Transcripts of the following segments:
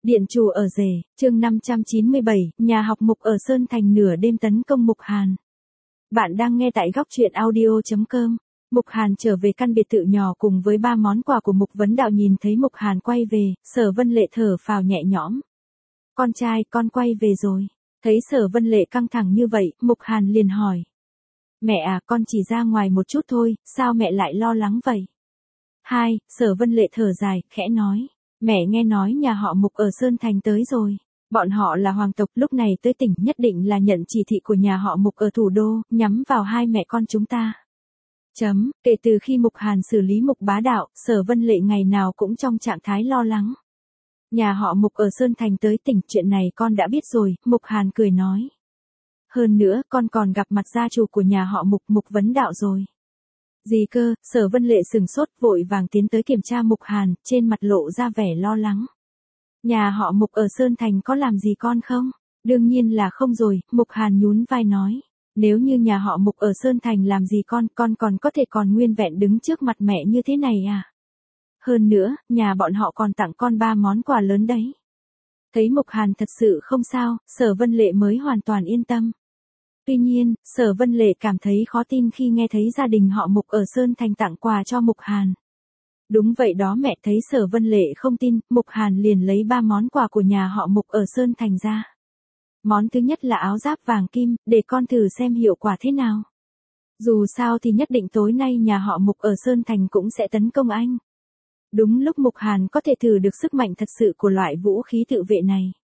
Điện chủ ở rể, chương 597, nhà học Mục ở Sơn Thành nửa đêm tấn công Mục Hàn. Bạn đang nghe tại góc truyện audio.com. Mục Hàn trở về căn biệt thự nhỏ cùng với 3 món quà của Mục Vấn Đạo. Nhìn thấy Mục Hàn quay về, Sở Vân Lệ thở phào nhẹ nhõm. Con trai, con quay về rồi. Thấy Sở Vân Lệ căng thẳng như vậy, Mục Hàn liền hỏi. Mẹ à, con chỉ ra ngoài một chút thôi, sao mẹ lại lo lắng vậy? Sở Vân Lệ thở dài, khẽ nói. Mẹ nghe nói nhà họ Mục ở Sơn Thành tới rồi. Bọn họ là hoàng tộc, lúc này tới tỉnh nhất định là nhận chỉ thị của nhà họ Mục ở thủ đô, nhắm vào hai mẹ con chúng ta. Kể từ khi Mục Hàn xử lý Mục Bá Đạo, Sở Vân Lệ ngày nào cũng trong trạng thái lo lắng. Nhà họ Mục ở Sơn Thành tới tỉnh, chuyện này con đã biết rồi, Mục Hàn cười nói. Hơn nữa, con còn gặp mặt gia chủ của nhà họ Mục, Mục Vấn Đạo rồi. Gì cơ? Sở Vân Lệ sừng sốt, vội vàng tiến tới kiểm tra Mục Hàn, trên mặt lộ ra vẻ lo lắng. Nhà họ Mục ở Sơn Thành có làm gì con không? Đương nhiên là không rồi, Mục Hàn nhún vai nói. Nếu như nhà họ Mục ở Sơn Thành làm gì con còn có thể còn nguyên vẹn đứng trước mặt mẹ như thế này à? Hơn nữa, nhà bọn họ còn tặng con 3 món quà lớn đấy. Thấy Mục Hàn thật sự không sao, Sở Vân Lệ mới hoàn toàn yên tâm. Tuy nhiên, Sở Vân Lệ cảm thấy khó tin khi nghe thấy gia đình họ Mục ở Sơn Thành tặng quà cho Mục Hàn. Đúng vậy đó mẹ. Thấy Sở Vân Lệ không tin, Mục Hàn liền lấy 3 món quà của nhà họ Mục ở Sơn Thành ra. Món thứ nhất là áo giáp vàng kim, để con thử xem hiệu quả thế nào. Dù sao thì nhất định tối nay nhà họ Mục ở Sơn Thành cũng sẽ tấn công anh. Đúng lúc Mục Hàn có thể thử được sức mạnh thật sự của loại vũ khí tự vệ này.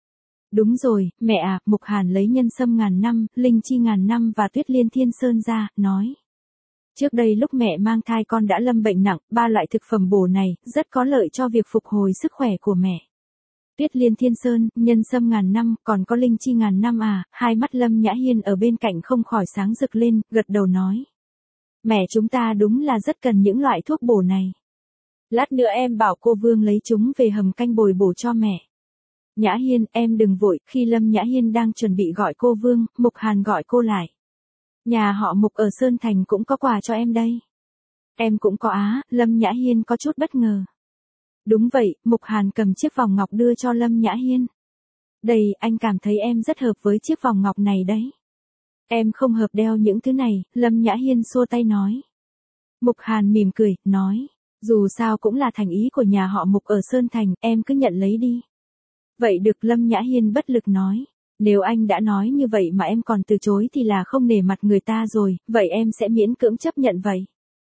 Đúng rồi, mẹ à, Mục Hàn lấy nhân sâm ngàn năm, linh chi ngàn năm và tuyết liên thiên sơn ra, nói. Trước đây lúc mẹ mang thai con đã lâm bệnh nặng, 3 loại thực phẩm bổ này, rất có lợi cho việc phục hồi sức khỏe của mẹ. Tuyết liên thiên sơn, nhân sâm ngàn năm, còn có linh chi ngàn năm à? Hai mắt Lâm Nhã Hiên ở bên cạnh không khỏi sáng rực lên, gật đầu nói. Mẹ chúng ta đúng là rất cần những loại thuốc bổ này. Lát nữa em bảo cô Vương lấy chúng về hầm canh bồi bổ cho mẹ. Nhã Hiên, em đừng vội. Khi Lâm Nhã Hiên đang chuẩn bị gọi cô Vương, Mục Hàn gọi cô lại. Nhà họ Mục ở Sơn Thành cũng có quà cho em đây. Em cũng có á? Lâm Nhã Hiên có chút bất ngờ. Đúng vậy, Mục Hàn cầm chiếc vòng ngọc đưa cho Lâm Nhã Hiên. Đây, anh cảm thấy em rất hợp với chiếc vòng ngọc này đấy. Em không hợp đeo những thứ này, Lâm Nhã Hiên xua tay nói. Mục Hàn mỉm cười, nói. Dù sao cũng là thành ý của nhà họ Mục ở Sơn Thành, em cứ nhận lấy đi. Vậy được, Lâm Nhã Hiên bất lực nói. Nếu anh đã nói như vậy mà em còn từ chối thì là không nể mặt người ta rồi, vậy em sẽ miễn cưỡng chấp nhận vậy.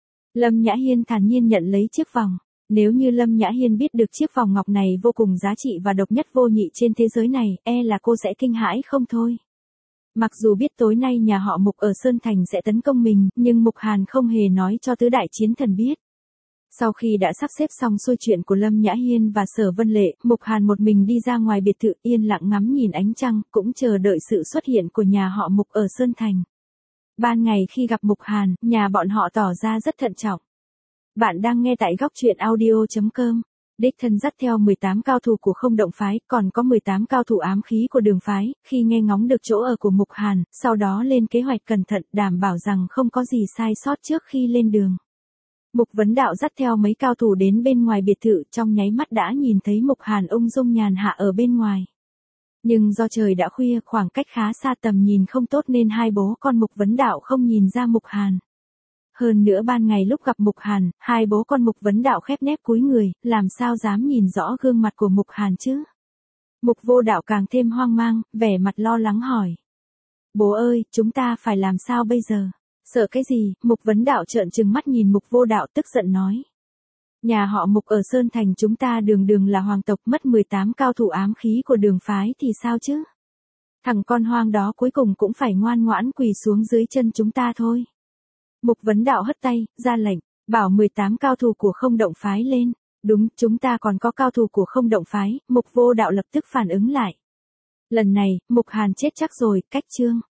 Lâm Nhã Hiên thản nhiên nhận lấy chiếc vòng. Nếu như Lâm Nhã Hiên biết được chiếc vòng ngọc này vô cùng giá trị và độc nhất vô nhị trên thế giới này, là cô sẽ kinh hãi không thôi. Mặc dù biết tối nay nhà họ Mục ở Sơn Thành sẽ tấn công mình, nhưng Mục Hàn không hề nói cho tứ đại chiến thần biết. Sau khi đã sắp xếp xong xuôi chuyện của Lâm Nhã Hiên và Sở Vân Lệ, Mục Hàn một mình đi ra ngoài biệt thự, yên lặng ngắm nhìn ánh trăng, cũng chờ đợi sự xuất hiện của nhà họ Mục ở Sơn Thành. Ban ngày khi gặp Mục Hàn, nhà bọn họ tỏ ra rất thận trọng. Bạn đang nghe tại góc truyện audio.com. Đích thân dắt theo 18 cao thủ của Không Động Phái, còn có 18 cao thủ ám khí của Đường Phái, khi nghe ngóng được chỗ ở của Mục Hàn, sau đó lên kế hoạch cẩn thận, đảm bảo rằng không có gì sai sót trước khi lên đường. Mục Vấn Đạo dắt theo mấy cao thủ đến bên ngoài biệt thự, trong nháy mắt đã nhìn thấy Mục Hàn ung dung nhàn hạ ở bên ngoài. Nhưng do trời đã khuya, khoảng cách khá xa, tầm nhìn không tốt nên hai bố con Mục Vấn Đạo không nhìn ra Mục Hàn. Hơn nữa ban ngày lúc gặp Mục Hàn, hai bố con Mục Vấn Đạo khép nép cúi người, làm sao dám nhìn rõ gương mặt của Mục Hàn chứ? Mục Vô Đạo càng thêm hoang mang, vẻ mặt lo lắng hỏi. Bố ơi, chúng ta phải làm sao bây giờ? Sợ cái gì? Mục Vấn Đạo trợn trừng mắt nhìn Mục Vô Đạo tức giận nói. Nhà họ Mục ở Sơn Thành chúng ta đường là hoàng tộc, mất 18 cao thủ ám khí của Đường Phái thì sao chứ? Thằng con hoang đó cuối cùng cũng phải ngoan ngoãn quỳ xuống dưới chân chúng ta thôi. Mục Vấn Đạo hất tay, ra lệnh, bảo 18 cao thủ của Không Động Phái lên. Đúng, chúng ta còn có cao thủ của Không Động Phái. Mục Vô Đạo lập tức phản ứng lại. Lần này, Mục Hàn chết chắc rồi, cách chương.